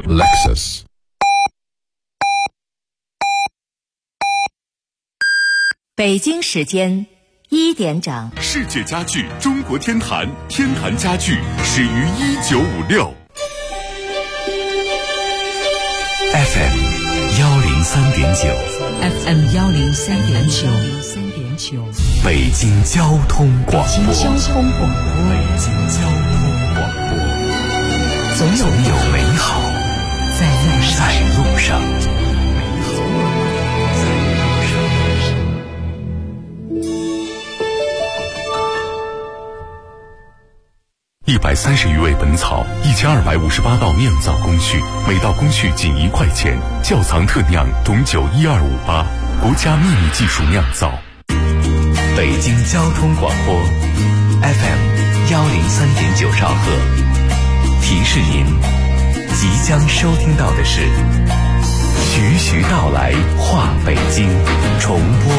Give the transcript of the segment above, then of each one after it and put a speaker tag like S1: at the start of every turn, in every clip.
S1: Lexus。
S2: 北京时间1点整。
S3: 世界家具中国天坛，天坛家具始于1956。
S4: FM 103.9
S2: FM 103.9
S4: 北京交通广播。
S2: 北京交通广播，总有
S4: 美好在路上。130余味本草，1258道酿造工序，每道工序仅1块钱。窖藏特酿董酒12588，国家秘密技术酿造。北京交通广播 FM 103.9兆赫，提示您即将收听到的是徐徐道来话北京重播。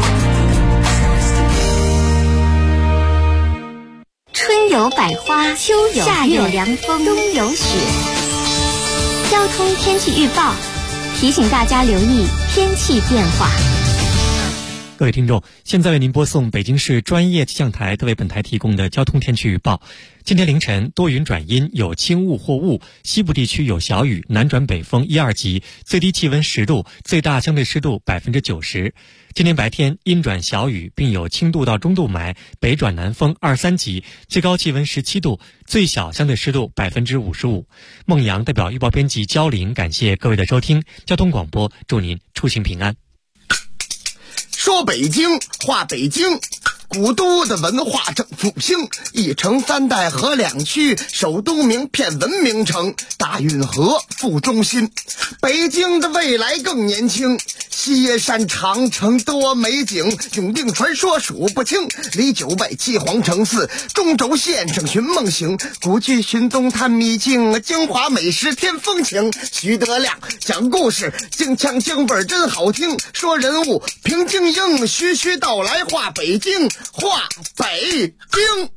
S5: 春有百花，秋有夏有凉风，冬有雪。交通天气预报提醒大家留意天气变化。
S6: 各位听众，现在为您播送北京市专业气象台特为本台提供的交通天气预报。今天凌晨多云转阴，有轻雾或雾，西部地区有小雨，南转北风1、2级，最低气温10度，最大相对湿度90%。今天白天阴转小雨，并有轻度到中度霾，北转南风2、3级，最高气温17度，最小相对湿度55%。孟阳代表预报编辑焦玲，感谢各位的收听。交通广播，祝您出行平安。
S7: 说北京话北京，古都的文化正复兴，一城三代河2区，首都名片文明城，大运河副中心。北京的未来更年轻，西山长城多美景，永定传说数不清，离9拜七皇城寺，中轴线上寻梦行，古剧寻踪探秘境，京华美食添风情。徐德亮讲故事，京腔京味真好听，说人物平静应，徐徐道来话北京，话北京。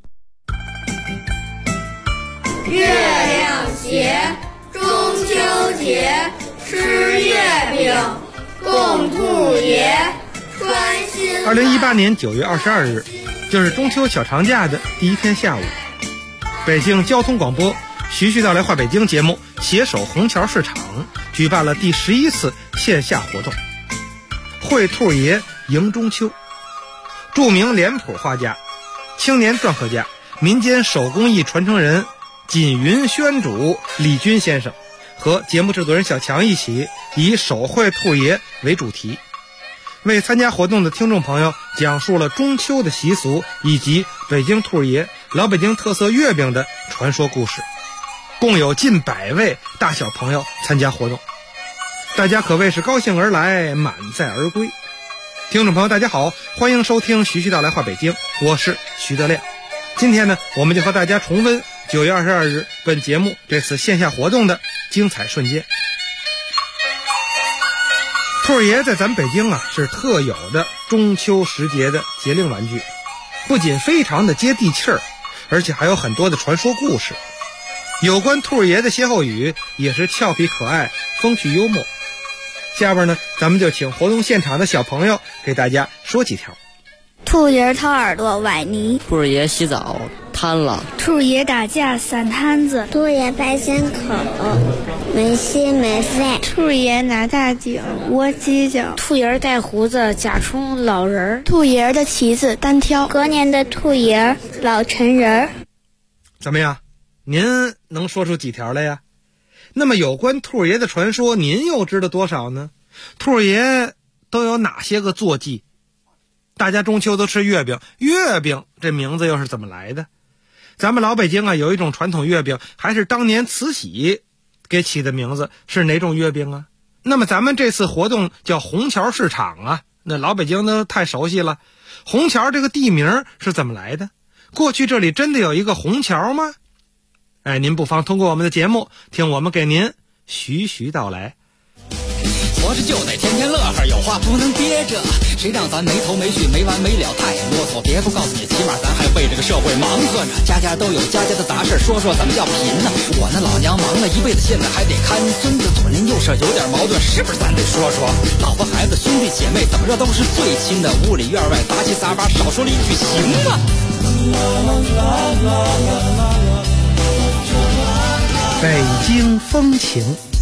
S8: 月亮斜，中秋节，吃月饼，供兔爷，穿新。
S9: 2018年9月22日，就是中秋小长假的第一天下午，北京交通广播徐徐道来话北京节目携手虹桥市场举办了第11次线下活动，会兔爷迎中秋。著名脸谱画家、青年篆刻家、民间手工艺传承人锦云宣主李军先生和节目制作人小强一起，以手绘兔爷为主题，为参加活动的听众朋友讲述了中秋的习俗以及北京兔爷、老北京特色月饼的传说故事。共有近100位大小朋友参加活动，大家可谓是高兴而来，满载而归。听众朋友大家好，欢迎收听徐徐道来话北京，我是徐德亮。今天呢，我们就和大家重温9月22日本节目这次线下活动的精彩瞬间。兔爷在咱北京是特有的中秋时节的节令玩具，不仅非常的接地气儿，而且还有很多的传说故事。有关兔爷的歇后语也是俏皮可爱，风趣幽默。下边呢，咱们就请活动现场的小朋友给大家说几条。
S10: 兔爷掏耳朵崴泥，
S11: 兔爷洗澡瘫了，
S10: 兔爷打架散摊子，
S12: 兔爷拍心口没心没肺，
S10: 兔爷拿大井窝犄角，
S13: 兔爷带胡子假充老人，
S10: 兔爷的旗子单挑，
S12: 隔年的兔爷老成人。
S9: 怎么样，您能说出几条来呀？那么有关兔爷的传说，您又知道多少呢？兔爷都有哪些个坐骑？大家中秋都吃月饼，月饼这名字又是怎么来的？咱们老北京有一种传统月饼，还是当年慈禧给起的名字，是哪种月饼啊？那么咱们这次活动叫虹桥市场那老北京都太熟悉了。虹桥这个地名是怎么来的？过去这里真的有一个虹桥吗？您不妨通过我们的节目听我们给您徐徐道来。
S1: 活着就得天天乐呵，有话不能憋着。谁让咱没头没绪没完没了太啰嗦，别不告诉你，起码咱还为这个社会忙活呢。家家都有家家的杂事，说说怎么叫贫呢？我那老娘忙了一辈子，现在还得看孙子，左邻右舍有点矛盾，是不是咱得说说？老婆孩子兄弟姐妹怎么着都是最亲的，屋里院外杂七杂八，少说了一句行吗？
S9: 北京风情。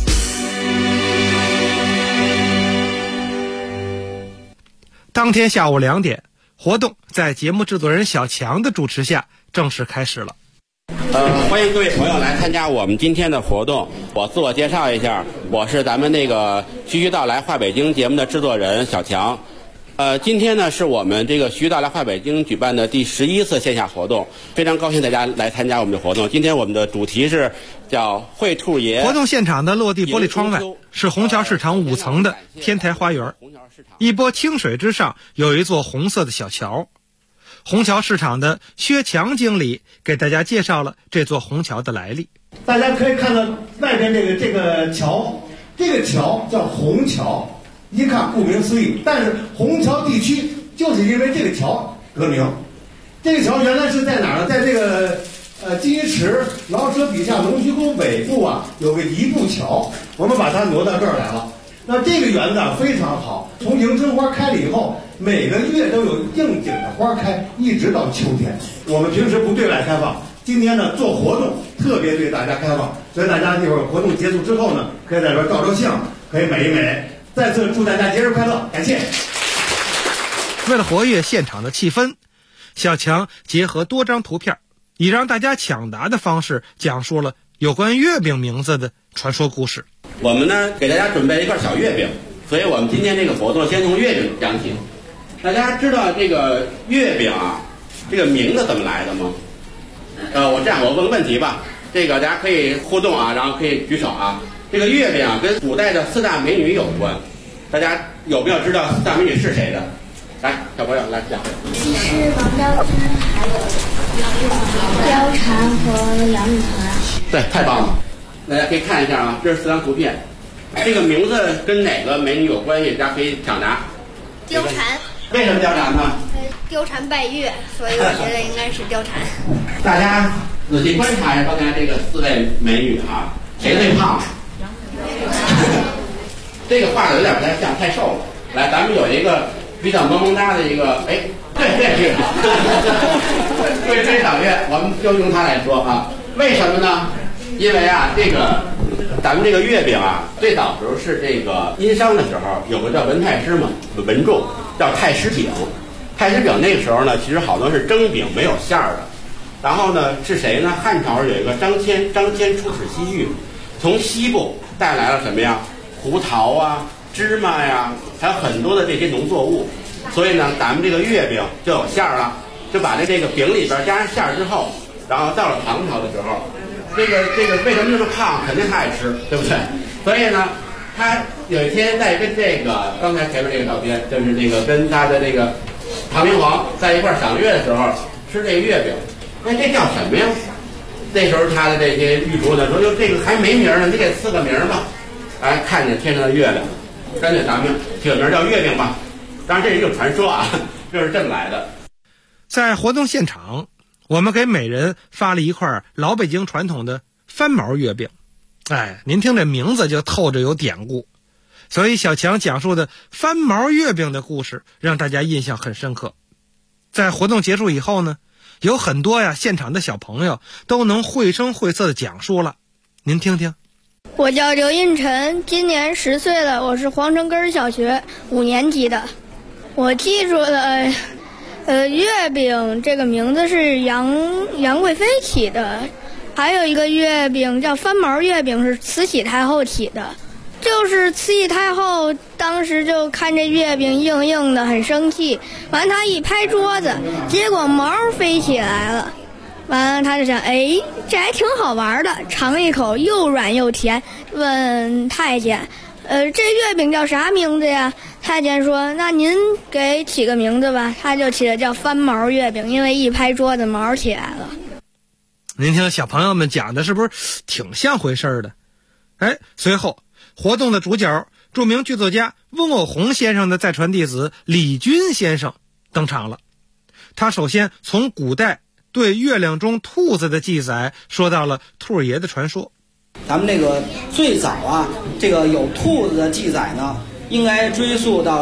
S9: 当天下午2点，活动在节目制作人小强的主持下正式开始了。
S14: 欢迎各位朋友来参加我们今天的活动。我自我介绍一下，我是咱们那个徐徐道来话北京节目的制作人小强。今天呢是我们这个徐徐道来话北京举办的第11次线下活动，非常高兴大家来参加我们的活动。今天我们的主题是叫会兔爷。
S9: 活动现场的落地玻璃窗外是虹桥市场5层的天台花园，一波清水之上有一座红色的小桥。虹桥市场的薛强经理给大家介绍了这座虹桥的来历。
S15: 大家可以看到外边这个桥，这个桥叫虹桥。一看顾名思义，但是虹桥地区就是因为这个桥得名。这个桥原来是在哪儿呢？在这个金鱼池老舍笔下龙须沟北部啊，有个一步桥，我们把它挪到这儿来了。那这个园子非常好，从迎春花开了以后，每个月都有应景的花开，一直到秋天。我们平时不对外开放，今天呢做活动特别对大家开放，所以大家一会儿活动结束之后呢，可以在这边照照相，可以美一美。再次祝大家节日快乐，感谢。
S9: 为了活跃现场的气氛，小强结合多张图片，以让大家抢答的方式讲述了有关月饼名字的传说故事。
S14: 我们呢给大家准备了一块小月饼，所以我们今天这个活动先从月饼讲起。大家知道这个月饼啊，这个名字怎么来的吗？我问个问题吧，这个大家可以互动啊，然后可以举手啊。这个月饼啊，跟古代的4大美女有关，大家有没有知道4大美女是谁的？来，小朋友来讲。
S12: 西施、王昭君，还有貂蝉和杨玉环。
S14: 对，太棒了！大家可以看一下啊，这是4张图片，这个名字跟哪个美女有关系？大家可以抢答。
S8: 貂蝉。
S14: 为什么貂蝉呢？
S8: 貂蝉拜月，所以我觉得应该是貂蝉。
S14: 大家仔细观察一下刚才这个4位美女啊，谁最胖？这个画的有点不太像，太瘦了。来，咱们有一个比较萌萌哒的一个，对，桂枝赏月，我们就用它来说啊。为什么呢？因为啊，这个咱们这个月饼啊，最早时候是这个殷商的时候，有个叫文太师嘛，文仲叫太师饼。太师饼那个时候呢，其实好多是蒸饼，没有馅儿的。然后呢，是谁呢？汉朝有一个张骞出使西域，从西部带来了什么呀？胡桃啊、芝麻呀，还有很多的这些农作物。所以呢，咱们这个月饼就有馅儿了，就把这个饼里边加上馅儿之后，然后到了唐朝的时候，这个为什么那么胖？肯定他爱吃，对不对？所以呢，他有一天在跟这个刚才前面这个照片，就是那个跟他的这个唐明皇在一块赏月的时候吃这个月饼，那这叫什么呀？那时候他的这些御厨呢说，这个还没名呢，你给赐个名吧。哎，看见天上的月亮，干脆咱们起个名叫月饼吧。当然这是一个传说啊，这是这么来的。
S9: 在活动现场，我们给每人发了一块老北京传统的翻毛月饼。哎，您听这名字就透着有典故，所以小强讲述的翻毛月饼的故事让大家印象很深刻。在活动结束以后呢，有很多现场的小朋友都能绘声绘色的讲述了，您听听。
S10: 我叫刘印晨，今年10岁了，我是皇城根小学5年级的。我记住了，月饼这个名字是杨贵妃起的，还有一个月饼叫翻毛月饼，是慈禧太后起的。就是慈禧太后当时就看这月饼硬硬的，很生气，完她一拍桌子，结果毛飞起来了。完了，他就想，这还挺好玩的，尝一口又软又甜，问太监，这月饼叫啥名字呀？太监说，那您给起个名字吧。他就起的叫翻毛月饼，因为一拍桌子毛起来了。
S9: 您听小朋友们讲的是不是挺像回事的？随后活动的主角著名剧作家翁偶鸿先生的再传弟子李军先生登场了。他首先从古代对月亮中兔子的记载说到了兔儿爷的传说。
S16: 咱们这个最早啊，这个有兔子的记载呢，应该追溯到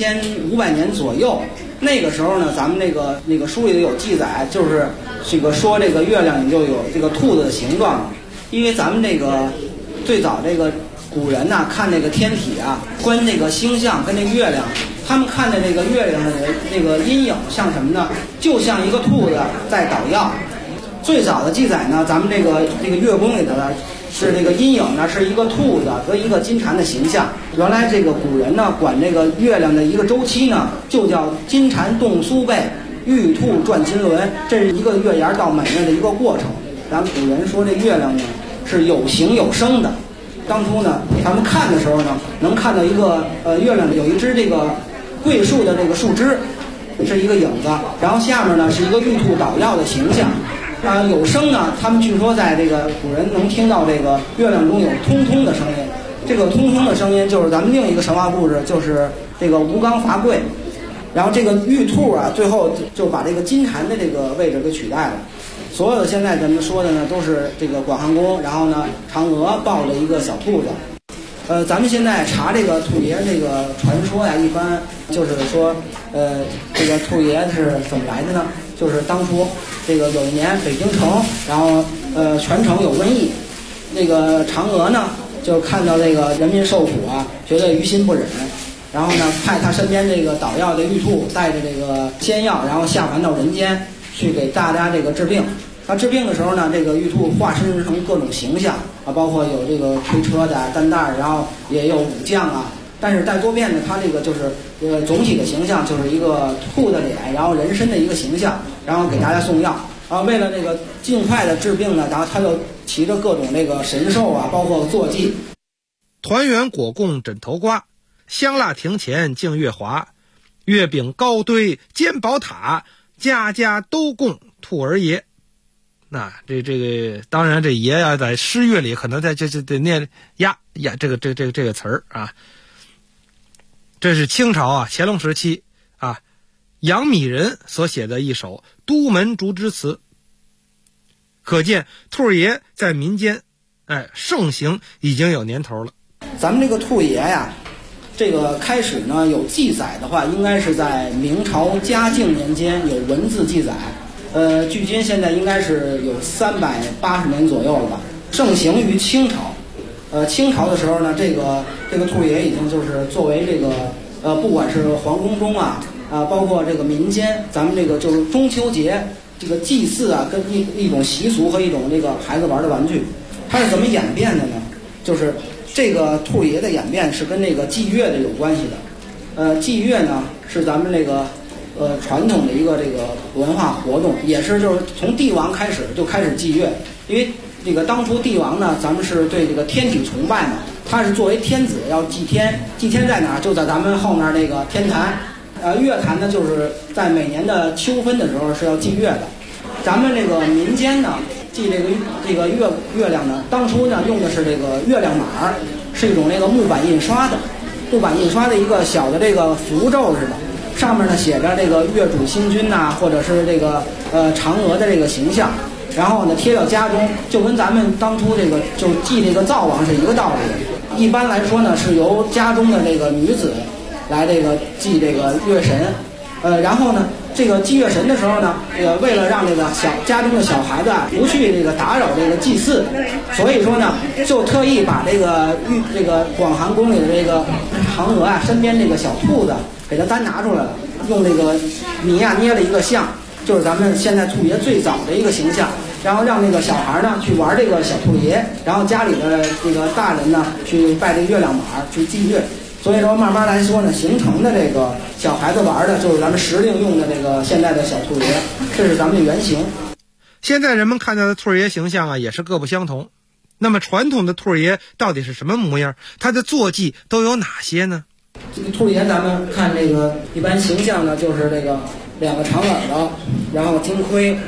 S16: 2500年左右。那个时候呢，咱们那个书里有记载，就是这个说这个月亮里就有这个兔子的形状。因为咱们这个最早这个古人呐，看这个天体啊，观这个星象跟这个月亮，他们看的这个月亮的这个阴影像什么呢？就像一个兔子在捣药。最早的记载呢，咱们这个月宫里头呢，是这个阴影呢是一个兔子和一个金蝉的形象。原来这个古人呢，管这个月亮的一个周期呢，就叫金蝉动苏背，玉兔转金轮，这是一个月牙到满月的一个过程。咱们古人说这月亮呢是有形有声的。当初呢，咱们看的时候呢，能看到一个月亮有一只这个桂树的这个树枝，是一个影子，然后下面呢是一个玉兔捣药的形象。有声呢，他们据说在这个古人能听到这个月亮中有通通的声音。这个通通的声音就是咱们另一个神话故事，就是这个吴刚伐桂，然后这个玉兔啊，最后就把这个金蝉的这个位置给取代了。所有的现在咱们说的呢，都是这个广寒宫，然后呢，嫦娥抱着一个小兔子。咱们现在查这个兔爷这个传说呀，一般就是说，这个兔爷是怎么来的呢？就是当初这个有一年北京城，然后全城有瘟疫，那个嫦娥呢就看到这个人民受苦啊，觉得于心不忍，然后呢派他身边这个捣药的玉兔带着这个仙药，然后下凡到人间去给大家这个治病。他治病的时候呢，这个玉兔化身成各种形象啊，包括有这个推车的、担担，然后也有武将啊。但是带多变呢，他这个就是总体的形象就是一个兔的脸，然后人身的一个形象，然后给大家送药啊。为了这个尽快的治病呢，然后他就骑着各种这个神兽啊，包括坐骑。
S9: 团圆果供枕头瓜，香蜡庭前净月华，月饼高堆煎宝塔，家家都供兔儿爷。那这个当然这爷呀，在诗乐里可能在这得念呀这个词儿啊。这是清朝啊乾隆时期啊杨米人所写的一首都门竹枝词，可见兔儿爷在民间盛行已经有年头了。
S16: 咱们这个兔爷呀，这个开始呢有记载的话，应该是在明朝嘉靖年间有文字记载，距今现在应该是有380年左右了吧。盛行于清朝，清朝的时候呢，这个兔爷已经就是作为这个不管是皇宫中啊包括这个民间，咱们这个就是中秋节这个祭祀啊，跟一种习俗和一种这个孩子玩的玩具。它是怎么演变的呢？就是这个兔爷的演变是跟那个祭月的有关系的。祭月呢是咱们这个传统的一个这个文化活动，也是就是从帝王开始就开始祭月。因为这个当初帝王呢，咱们是对这个天体崇拜嘛，他是作为天子要祭天，祭天在哪儿？就在咱们后面那个天坛。月坛呢，就是在每年的秋分的时候是要祭月的。咱们这个民间呢，祭这个月亮呢，当初呢用的是这个月亮马，是一种那个木板印刷的一个小的这个符咒似的，上面呢写着这个月主星君呐，或者是这个嫦娥的这个形象，然后呢贴到家中，就跟咱们当初这个就祭这个灶王是一个道理。一般来说呢，是由家中的这个女子来这个祭这个月神，然后呢，这个祭月神的时候呢，为了让这个家中的小孩子不去这个打扰这个祭祀，所以说呢，就特意把这个广寒宫里的这个嫦娥啊身边这个小兔子给它单拿出来了，用这个泥啊捏了一个像，就是咱们现在兔爷最早的一个形象，然后让那个小孩呢去玩这个小兔爷，然后家里的这个大人呢去拜这个月亮马去祭月。所以说慢慢来说呢，形成的这个小孩子玩的就是咱们时令用的这个现在的小兔爷，这是咱们的原型。
S9: 现在人们看到的兔儿爷形象啊，也是各不相同。那么传统的兔儿爷到底是什么模样？他的坐骑都有哪些呢？
S16: 这个兔爷咱们看这个一般形象呢，就是这个2个长耳朵，然后金盔，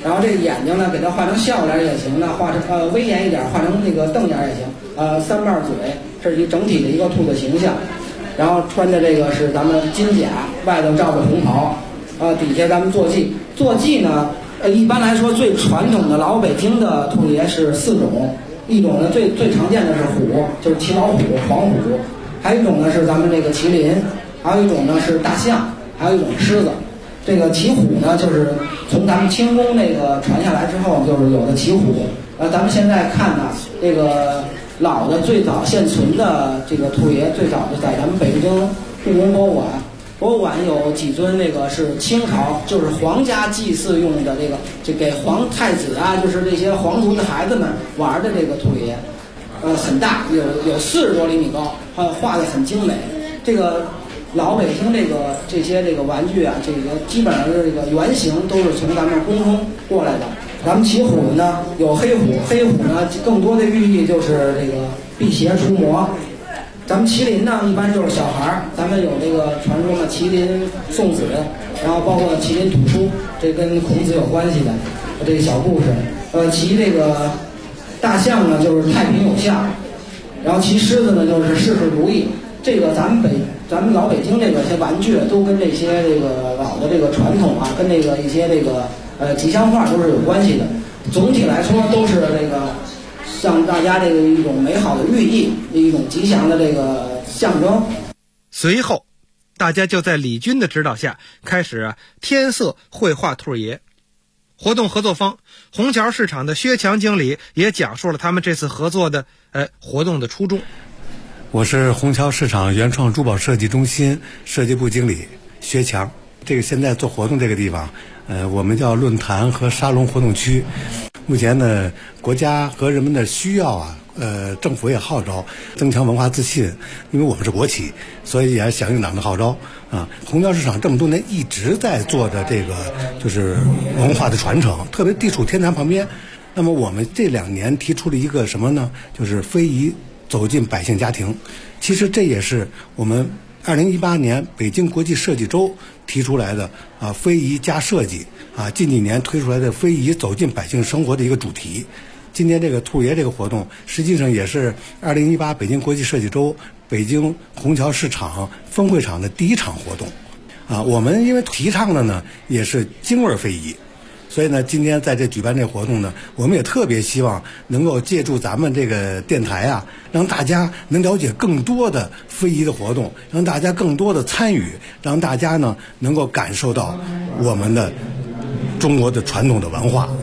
S16: 然后这个眼睛呢，给它画成笑脸也行呢，画成威严一点，画成那个瞪眼也行。三瓣嘴，这是一整体的一个兔的形象。然后穿的这个是咱们金甲，外头罩着红袍，底下咱们坐骑。坐骑呢，一般来说最传统的老北京的兔爷是4种，一种呢最常见的是虎，就是骑老虎、黄虎，还有一种呢是咱们这个麒麟，还有一种呢是大象，还有一种狮子。这个骑虎呢，就是从咱们清宫那个传下来之后，就是有的骑虎。咱们现在看呢，这个老的最早现存的这个兔爷，最早就在咱们北京故宫博物馆。博物馆有几尊那个是清朝，就是皇家祭祀用的这给皇太子啊，就是这些皇族的孩子们玩的这个兔爷，很大，有40多厘米高，画的很精美。这个老北京这些玩具啊，这个基本上的这个原型都是从咱们宫中过来的。咱们骑虎呢有黑虎，黑虎呢更多的寓意就是这个辟邪除魔。咱们麒麟呢一般就是小孩儿，咱们有这个传说的麒麟送子，然后包括麒麟吐出，这跟孔子有关系的这个小故事。骑这个大象呢就是太平有象，然后骑狮子呢就是事事如意。这个咱们老北京这个些玩具都跟这些这个老的这个传统啊，跟这个一些这个吉祥话都是有关系的。总体来说都是这个向大家这个一种美好的寓意，一种吉祥的这个象征。
S9: 随后大家就在李军的指导下开始添色绘画兔爷。活动合作方虹桥市场的薛强经理也讲述了他们这次合作的活动的初衷。
S17: 我是虹桥市场原创珠宝设计中心设计部经理薛强。这个现在做活动这个地方，我们叫论坛和沙龙活动区。目前呢，国家和人们的需要啊，政府也号召增强文化自信，因为我们是国企，所以也响应党的号召啊。虹桥市场这么多年一直在做的这个就是文化的传承，特别地处天坛旁边。那么我们这2年提出了一个什么呢？就是非遗走进百姓家庭。其实这也是我们2018年北京国际设计周提出来的非遗加设计近几年推出来的非遗走进百姓生活的一个主题。今年这个兔爷这个活动实际上也是2018北京国际设计周北京虹桥市场分会场的第1场活动我们因为提倡的呢也是京味非遗，所以呢今天在这举办这活动呢，我们也特别希望能够借助咱们这个电台让大家能了解更多的非遗的活动，让大家更多的参与，让大家呢能够感受到我们的中国的传统的文化。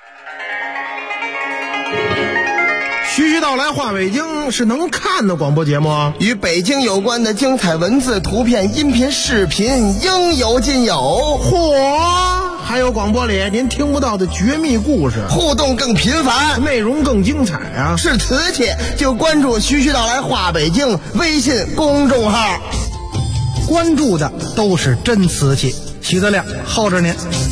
S7: 徐徐道来话北京是能看的广播节目，与北京有关的精彩文字、图片、音频、视频应有尽有。嚯！还有广播里您听不到的绝密故事，互动更频繁，内容更精彩啊！是瓷器就关注徐徐道来话北京微信公众号，关注的都是真瓷器。徐德亮候着您。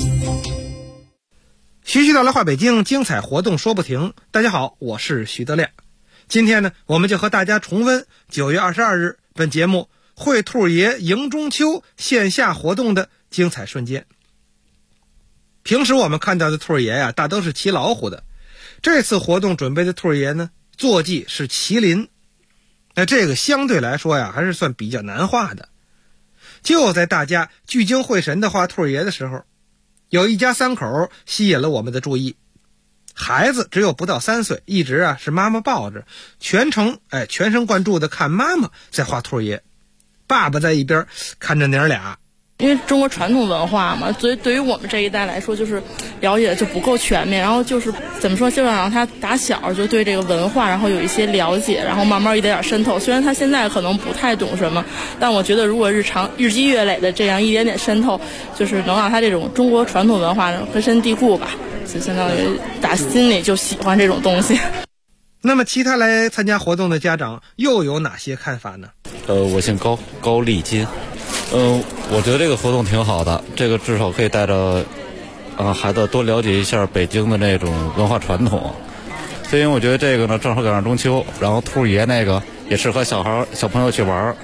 S9: 徐徐道来话北京，精彩活动说不停。大家好，我是徐德亮。今天呢，我们就和大家重温9月22日本节目会兔爷迎中秋线下活动的精彩瞬间。平时我们看到的兔爷大都是骑老虎的，这次活动准备的兔爷呢，坐骑是麒麟。那这个相对来说还是算比较难画的。就在大家聚精会神的画兔爷的时候，有一家3口吸引了我们的注意。孩子只有不到3岁，一直是妈妈抱着，全程全神贯注的看妈妈在画兔爷，爸爸在一边看着娘俩。
S18: 因为中国传统文化嘛，所以对于我们这一代来说，就是了解的就不够全面，然后就是怎么说，就让他打小就对这个文化，然后有一些了解，然后慢慢一点点渗透。虽然他现在可能不太懂什么，但我觉得如果日积月累的这样一点点渗透，就是能让他这种中国传统文化根深蒂固吧，就相当于打心里就喜欢这种东西。
S9: 那么其他来参加活动的家长又有哪些看法呢？
S19: 我姓高，高丽金。我觉得这个活动挺好的，这个至少可以带着孩子多了解一下北京的那种文化传统。所以我觉得这个呢正好赶上中秋，然后兔爷那个也适合小朋友去玩，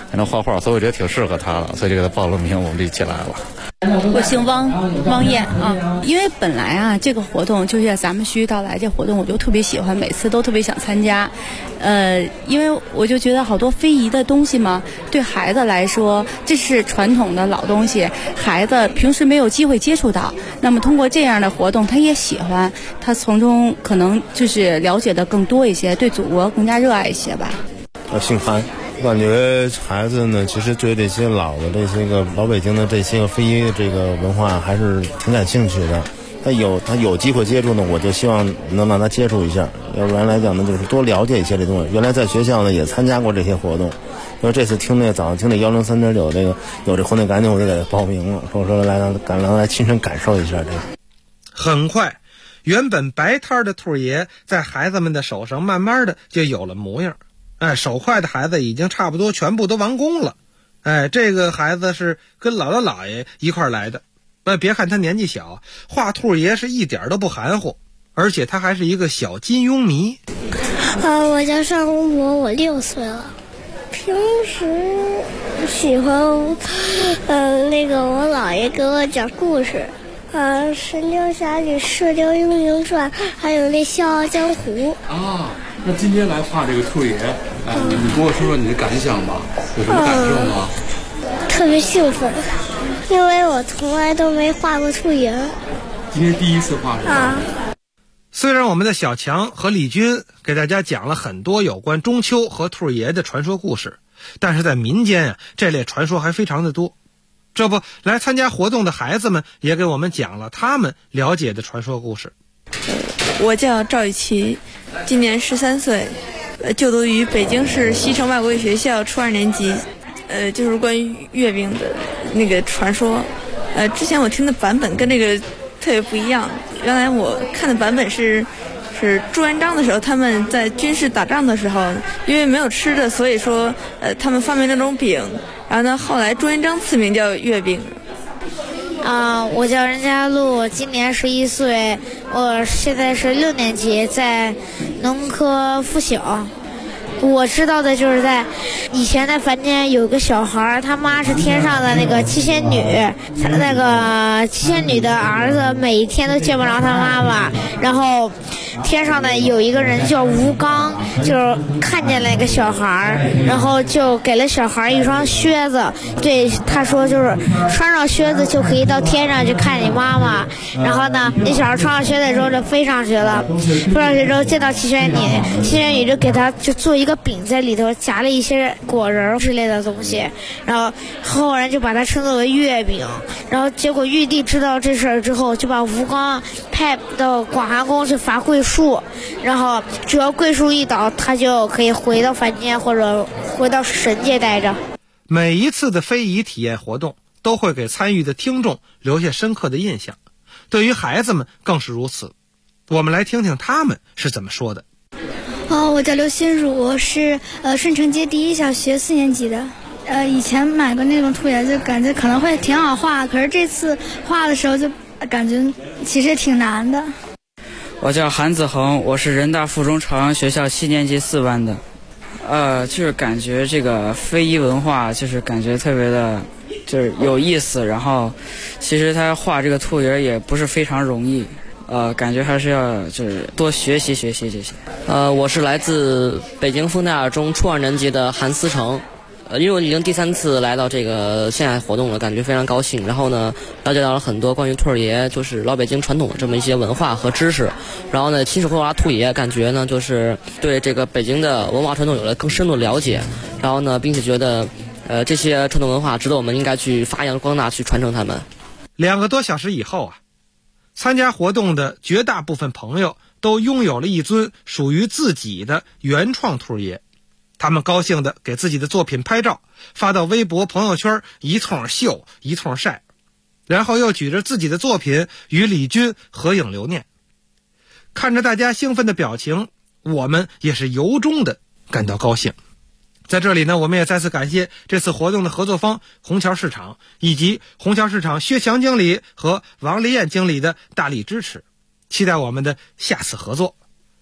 S19: 还能画画，所以我觉得挺适合他的，所以就给他报了名，我们就一起来了。
S20: 我姓汪燕啊，因为本来啊这个活动就是咱们徐到来这活动，我就特别喜欢，每次都特别想参加。因为我就觉得好多非遗的东西嘛，对孩子来说这是传统的老东西，孩子平时没有机会接触到，那么通过这样的活动，他也喜欢，他从中可能就是了解的更多一些，对祖国更加热爱一些吧。
S21: 我姓韩。我感觉孩子呢，其实对这些老北京的这些个非遗这个文化还是挺感兴趣的。他有机会接触呢，我就希望能让他接触一下。要不然来讲呢，就是多了解一些这东西。原来在学校呢也参加过这些活动，因为这次早上听那103.9这个有这活动，赶紧我就给他报名了，说来亲身感受一下这个。
S9: 很快，原本白摊的兔爷在孩子们的手上慢慢的就有了模样。手快的孩子已经差不多全部都完工了。这个孩子是跟姥姥姥爷一块来的。别看他年纪小，画兔爷是一点都不含糊，而且他还是一个小金庸迷。
S12: 我叫尚公博，我6岁了。平时喜欢我姥爷给我讲故事。神雕侠侣、射雕英雄传，还有那笑傲江湖。
S22: 那今天来画这个兔爷，你跟我说说你的感想吧，有什么感受吗？
S12: 特别兴奋，因为我从来都没画过兔爷。
S22: 今天第一次画是吧？
S9: 虽然我们的小强和李军给大家讲了很多有关中秋和兔爷的传说故事，但是在民间这类传说还非常的多。这不，来参加活动的孩子们也给我们讲了他们了解的传说故事。
S23: 我叫赵雨琪，今年13岁，就读于北京市西城外国语学校初2年级。就是关于月饼的那个传说，之前我听的版本跟这个特别不一样。原来我看的版本是朱元璋的时候，他们在军事打仗的时候，因为没有吃的，所以说他们发明那种饼，然后呢，后来朱元璋赐名叫月饼。
S13: 我叫任佳璐，今年11岁，我现在是6年级，在农科附小。我知道的就是在以前的凡间有个小孩，他妈是天上的那个七仙女，他那个七仙女的儿子每一天都见不着他妈妈，然后天上的有一个人叫吴刚，就是看见了那个小孩，然后就给了小孩一双靴子，对他说就是穿上靴子就可以到天上去看你妈妈。然后呢，那小孩穿上靴子之后就飞上去了，飞上去之后见到七仙女，七仙女就给他就做一个饼，在里头夹了一些果仁之类的东西，然后后人就把它称作为月饼。然后结果玉帝知道这事儿之后，就把吴刚派到广寒宫去伐桂树，然后只要桂树一倒，他就可以回到凡间或者回到神界待着。
S9: 每一次的非遗体验活动都会给参与的听众留下深刻的印象，对于孩子们更是如此。我们来听听他们是怎么说的。
S10: 我叫刘新儒，我是顺城街第1小学4年级的。以前买过那种兔爷，就感觉可能会挺好画，可是这次画的时候就感觉其实挺难的。
S24: 我叫韩子恒，我是人大附中朝阳学校7年级4班的。就是感觉这个非遗文化就是感觉特别的就是有意思，然后其实他画这个兔爷也不是非常容易，感觉还是要就是多学习这些。
S11: 我是来自北京丰泰二中初2年级的韩思成。因为我已经第3次来到这个线下活动了，感觉非常高兴。然后呢，了解到了很多关于兔爷，就是老北京传统的这么一些文化和知识。然后呢，亲手画兔爷，感觉呢就是对这个北京的文化传统有了更深入的了解。然后呢，并且觉得这些传统文化值得我们应该去发扬光大，去传承它们。
S9: 2个多小时以后参加活动的绝大部分朋友都拥有了一尊属于自己的原创兔爷。他们高兴地给自己的作品拍照，发到微博朋友圈，一通秀一通晒，然后又举着自己的作品与李军合影留念。看着大家兴奋的表情，我们也是由衷的感到高兴。在这里呢，我们也再次感谢这次活动的合作方虹桥市场，以及虹桥市场薛强经理和王丽燕经理的大力支持，期待我们的下次合作。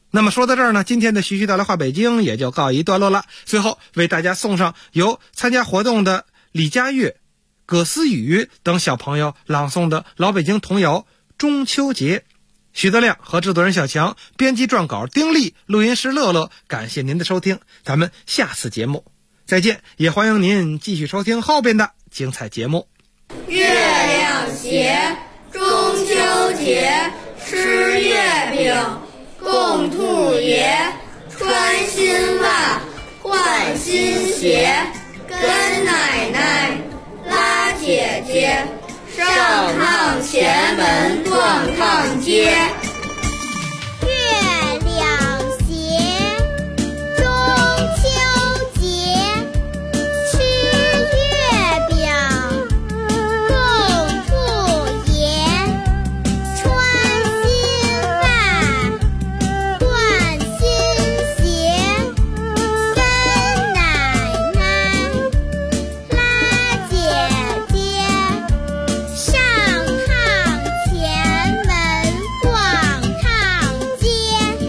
S9: 那么说到这儿呢，今天的徐徐道来话北京也就告一段落了。最后为大家送上由参加活动的李佳悦、葛思雨等小朋友朗诵的老北京童谣《中秋节》。徐德亮和制作人小强，编辑撰稿丁力，录音师乐乐，感谢您的收听，咱们下次节目再见，也欢迎您继续收听后边的精彩节目。
S2: 月亮斜，中秋节，吃月饼，供兔爷，穿新袜，换新鞋，跟奶奶，拉姐姐，上炕前门逛炕街。
S12: 月亮斜，中秋节，吃月饼，供兔爷，穿新袜，换新鞋，跟奶奶，拉姐姐，上炕前门逛炕街。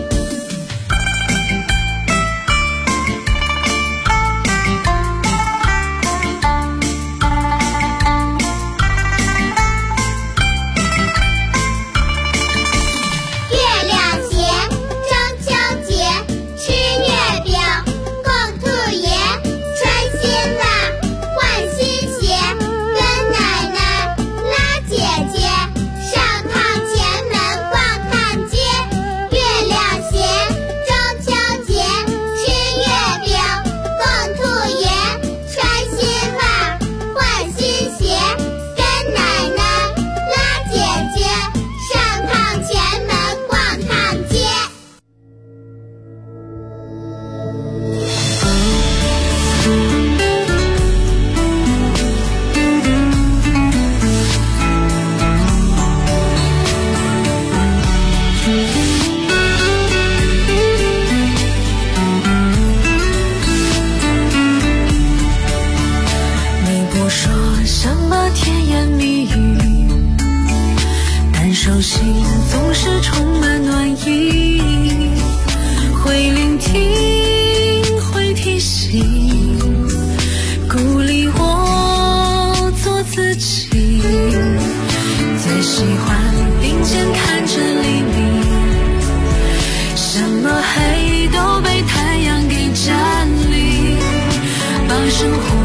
S12: 月亮斜，中秋节，吃月饼，供兔爷，穿新袜，换新鞋，跟奶奶，拉姐姐，上炕前门逛炕街。月亮斜，中秋节，吃月饼，供兔爷，穿新袜，换新鞋，跟奶奶，拉姐姐，上炕前门逛炕街。
S2: 你不说什么甜言蜜语，但手心总是充满暖意，会聆听，会提醒，鼓励我做自己。最喜欢并肩看着黎明，什么黑都被太阳给占领，把生活